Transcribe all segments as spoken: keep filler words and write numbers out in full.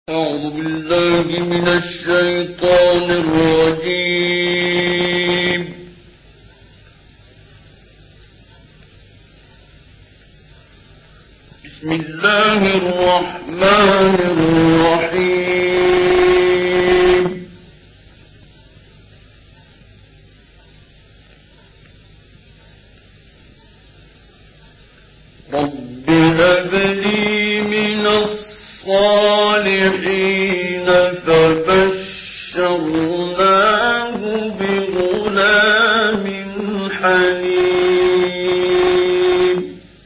أعوذ بالله من الشيطان الرجيم. بسم الله الرحمن الرحيم. رب هب لي من الصالحين فبشرناه بغلام حليم.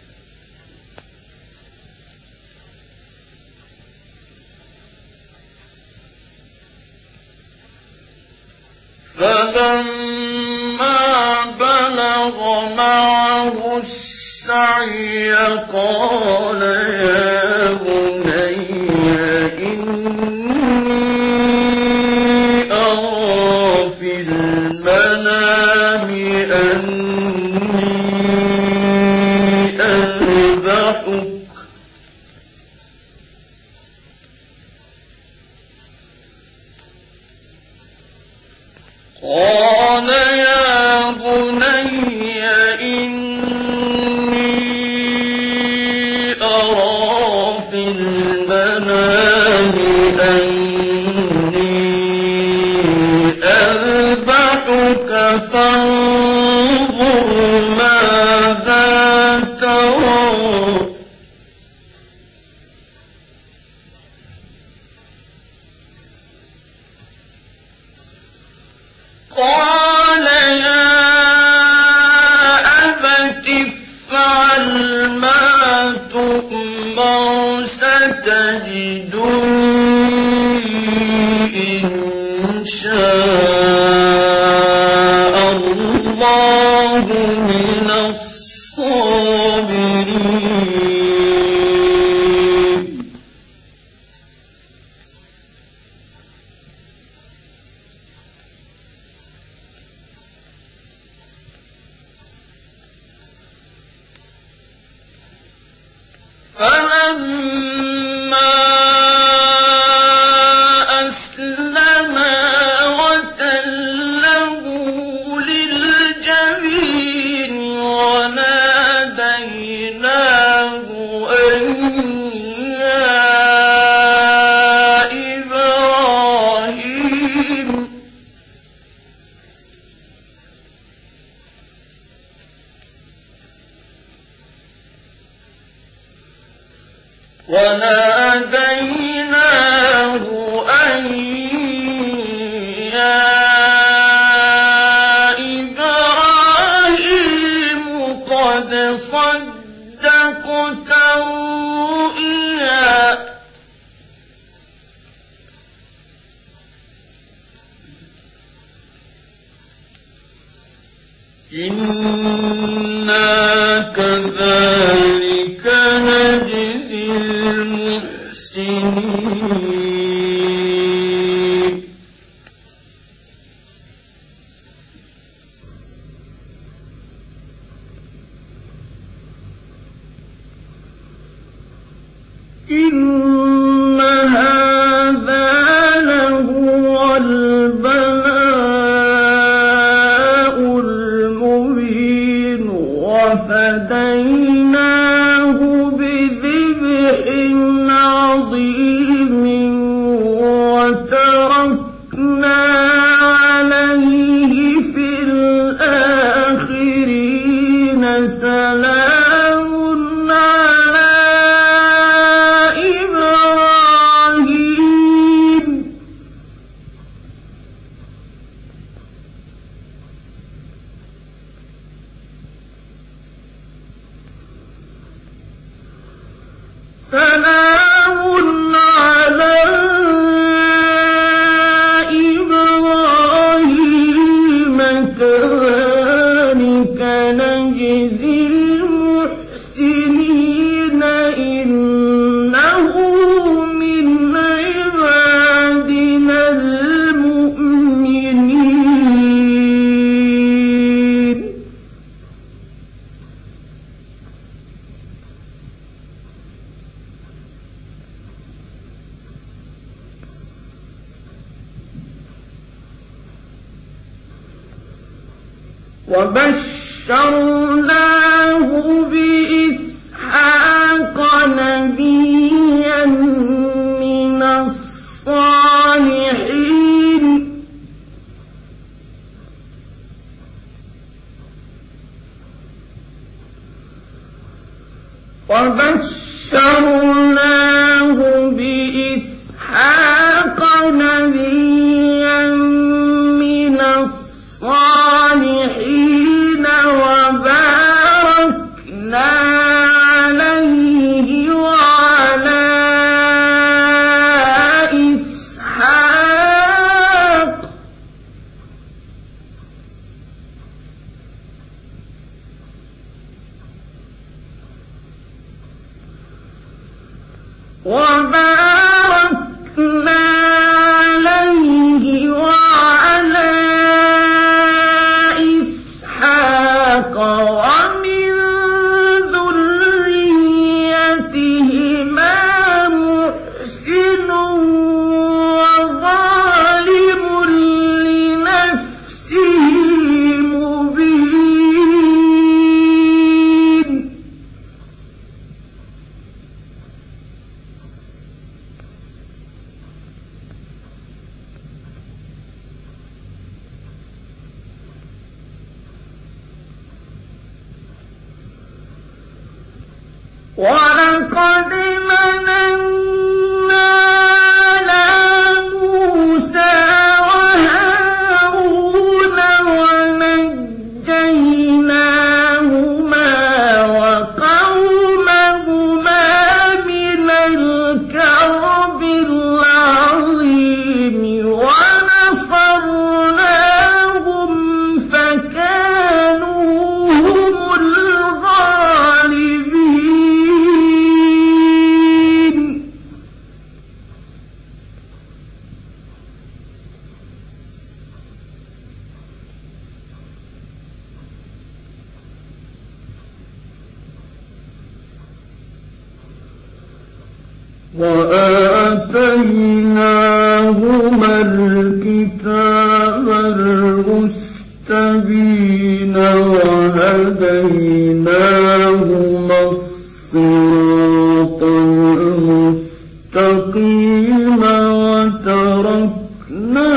فلما بلغ معه السعي قال يا بني إني أرى في المنام أني أذبحك قال يا بني إني أرى في المنام أني أذبحك فانظر ماذا ترى. قال يا أبت افعل ما تؤمر ستجدني إن شاء الله من الصابرين. فلما أسلما وتله للجبين وناديناه أن يا إبراهيم. وناديناه أن يا إبراهيم قد صدقت الرؤيا إنا كذلك نجزي المحسنين. إن هذا لهو البلاء المبين وفديناه بذبح عظيم وبشرناه بإسحاق نبيا من الصالحين وبشرناه بإسحاق نبيا من الصالحين وباركنا عليه وعلى إسحاق وباركنا عليه وعلى إسحاق ومن ذريتهما محسن وظالم لنفسه مبين ولقد مننا على موسى وهارون ونجيناهما وقومهما من الكرب العظيم ونصرناهم فكانوا هم الغالبين وآتيناهما الكتاب المستبين وهديناهما الصراط المستقيم وتركنا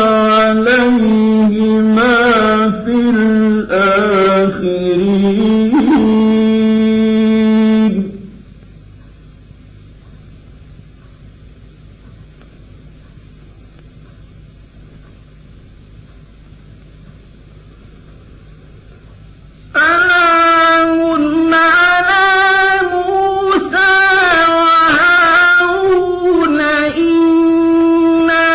عليهما في الآخرين سلام على موسى وهارون إنا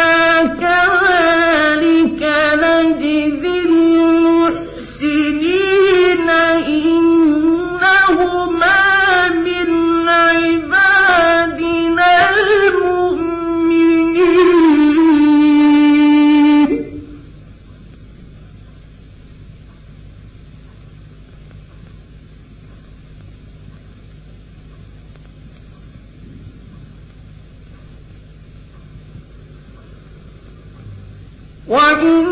كذلك نجزي المحسنين إنهما من عبادنا المؤمنين وإن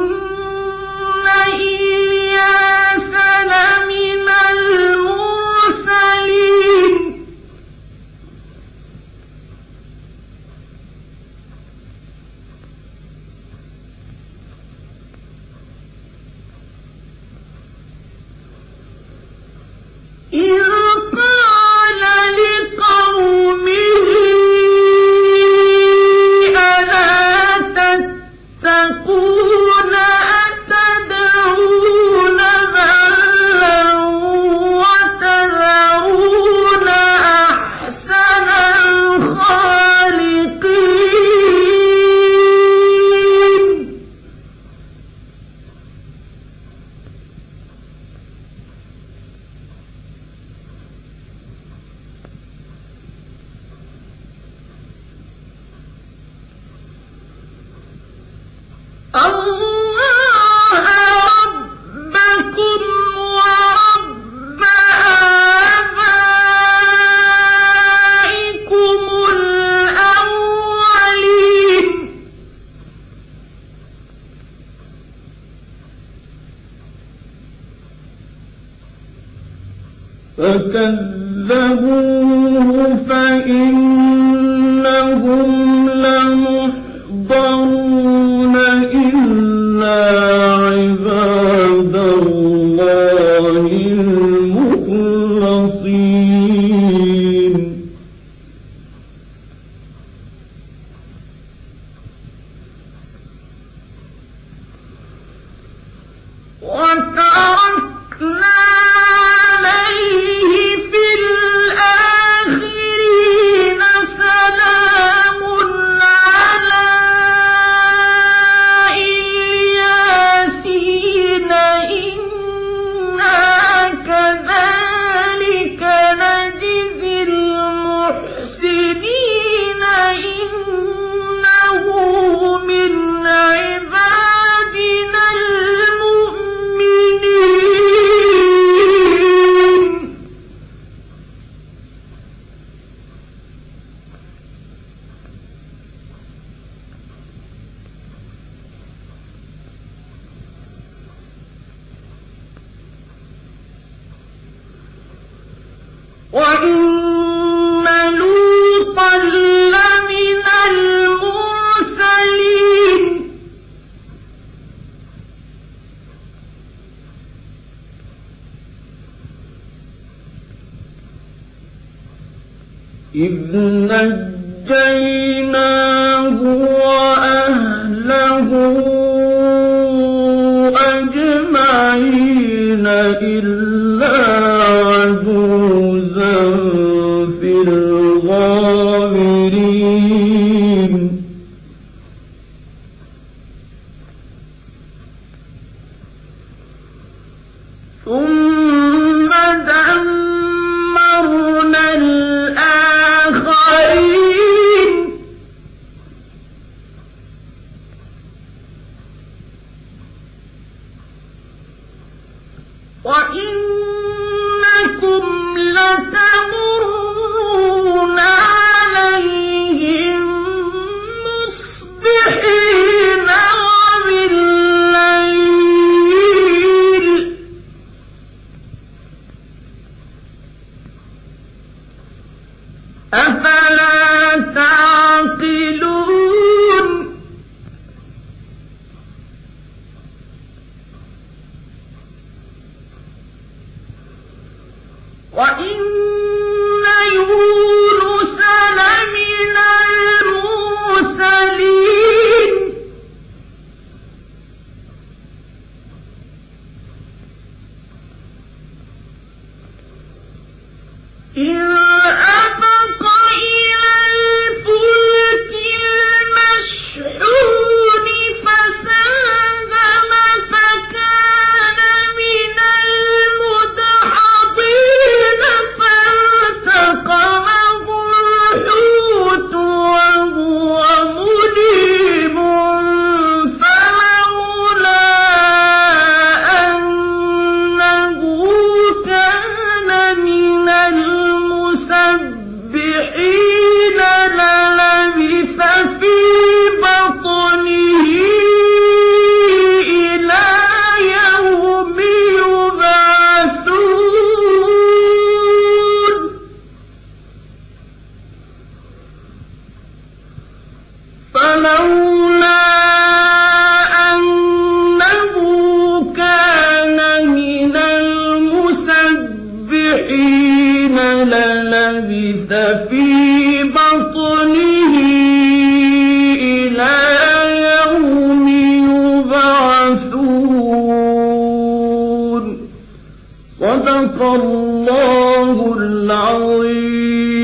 إلياس لمن المرسلين إذ قال لقومه ألا تتقون فكذبوه فإنهم لمحضرون إلا عباد الله المخلصين وتركنا وإن لوطا لمن المرسلين إذ نجيناه وأهله أجمعين إلا عجوزا في الغابرين ثم دمرنا الآخرين وإنكم لتمرون عليهم مصبحين وبالليل أفلا تعقلون وإن يونس لمن المرسلين إذ أبق إلى الفلك المشحون فساهم فكان من المدحضين فالتقمه الحوت وهو مليم فلولا أنه كان من المسبحين للبث في بطنه إلى يوم يبعثون فلولا أنه كان من المسبحين للبث في بطنه إلى يوم يبعثون صدق الله العظيم.